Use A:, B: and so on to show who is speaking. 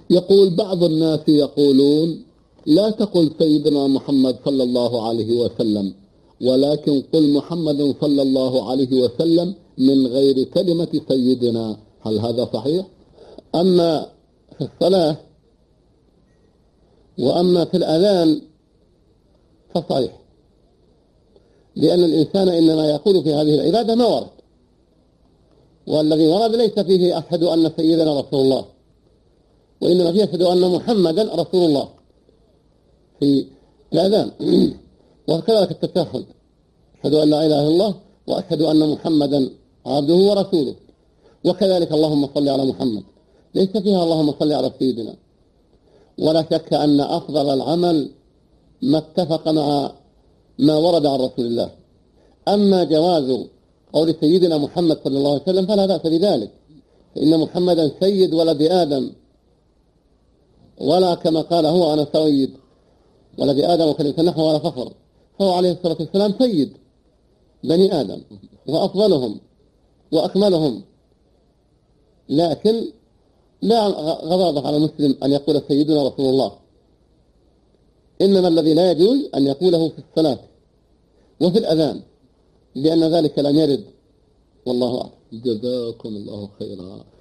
A: يقول بعض الناس يقولون لا تقل سيدنا محمد صلى الله عليه وسلم، ولكن قل محمد صلى الله عليه وسلم من غير كلمة سيدنا، هل هذا صحيح؟ أما في الصلاة وأما في الأذان فصحيح، لأن الإنسان إنما يقول في هذه العبادة ما ورد، والذي ورد ليس فيه أشهد أن سيدنا رسول الله، وإنما فيه أشهد أن محمدا رسول الله في الأذان. وكذلك التشهد، أشهد أن لا إله إلا الله وأشهد أن محمدا عبده ورسوله. وكذلك اللهم صل على محمد، ليس فيها اللهم صل على سيدنا. ولا شك أن أفضل العمل ما اتفق مع ما ورد عن رسول الله. أما جواز قول سيدنا محمد صلى الله عليه وسلم فلا بأس بذلك، فإن محمدا سيد ولد آدم، ولا كما قال هو أنا سيد ولد آدم وكلمة النحو ولا فخر، فهو عليه الصلاة والسلام سيد بني آدم وأفضلهم وأكملهم. لكن لا غضاضة على المسلم أن يقول سيدنا رسول الله، إنما الذي لا يجوز أن يقوله في الصلاة وفي الأذان، لأن ذلك لم يرد، والله أعلم.
B: جزاكم الله خيرا.